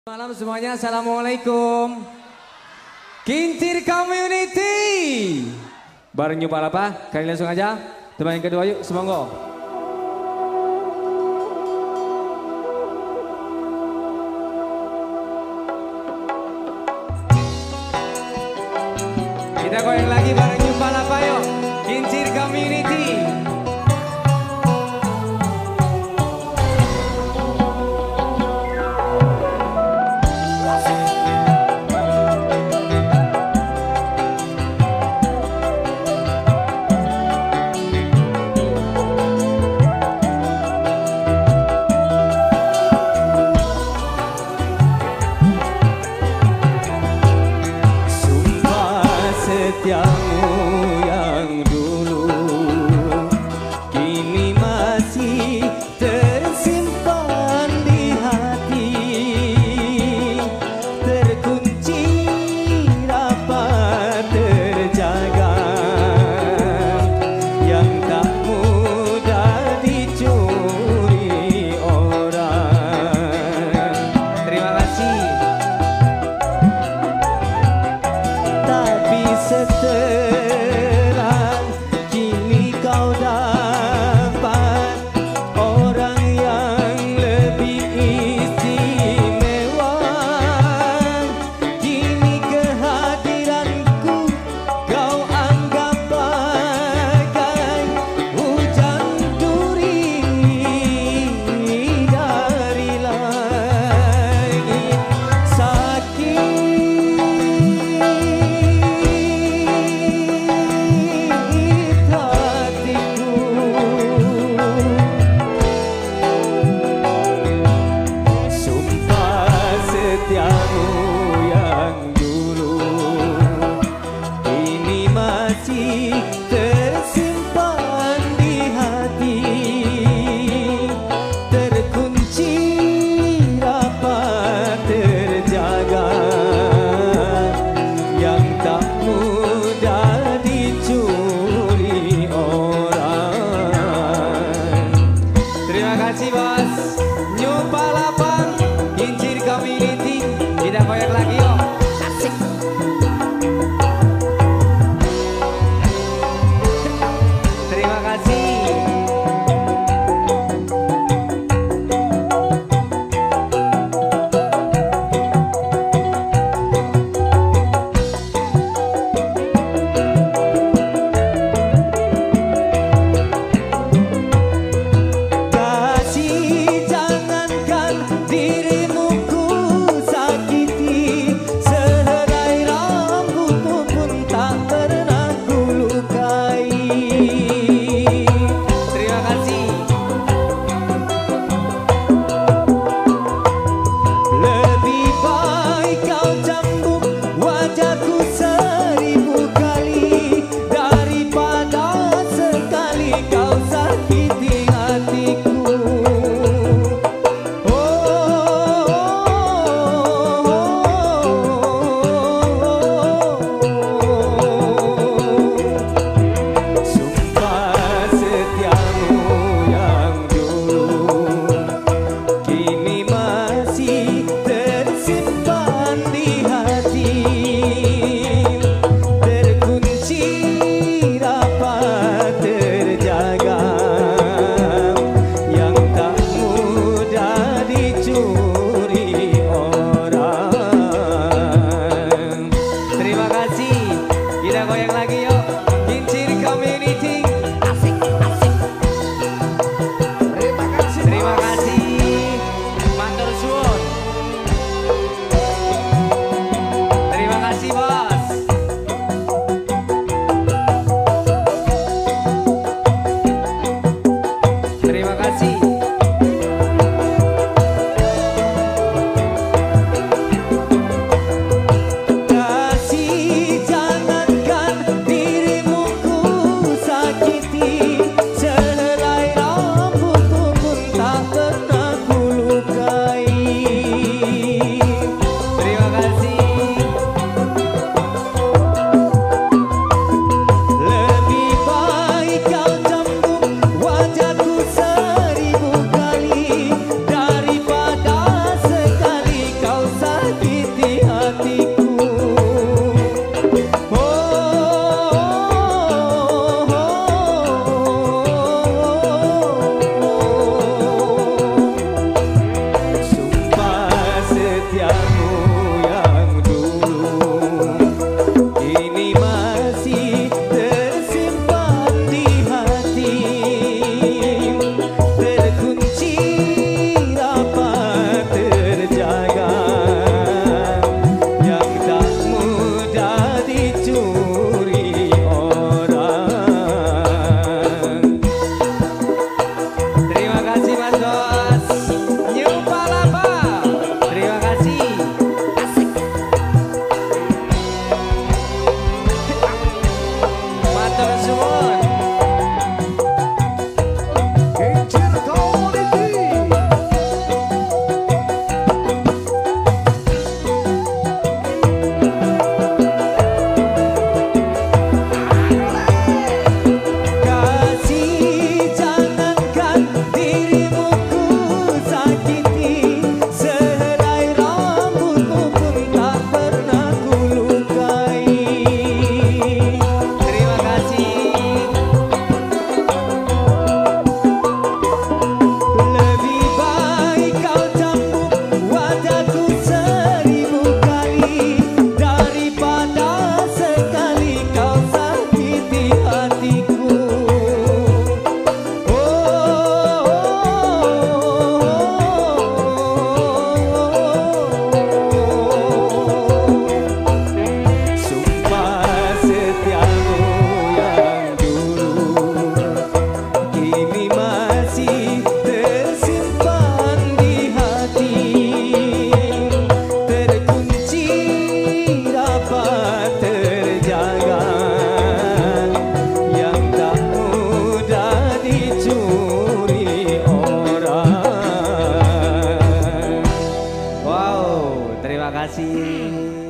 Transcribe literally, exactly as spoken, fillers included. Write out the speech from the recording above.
Malam semuanya, assalamualaikum. Kincir Community. Bareng New Palapa, kalian langsung aja. Teman yang kedua yuk, semonggo. Kita goyang lagi bareng New Palapa yuk. Kincir Community. Setiamu yang dulu kini masih tersimpan di hati, terkunci rapat terjaga, yang tak mudah dicuri orang. Terima kasih. Seterang kini kau dapat orang yang lebih istimewa. Kini kehadiranku kau anggap bagai hujan duri dari langit. Sakit setiamu yang dulu kini masih tersimpan di hati, terkunci rapat terjaga, yang tak mudah dicuri orang. Terima kasih bos. New Palapa, Kincir Community. kasih.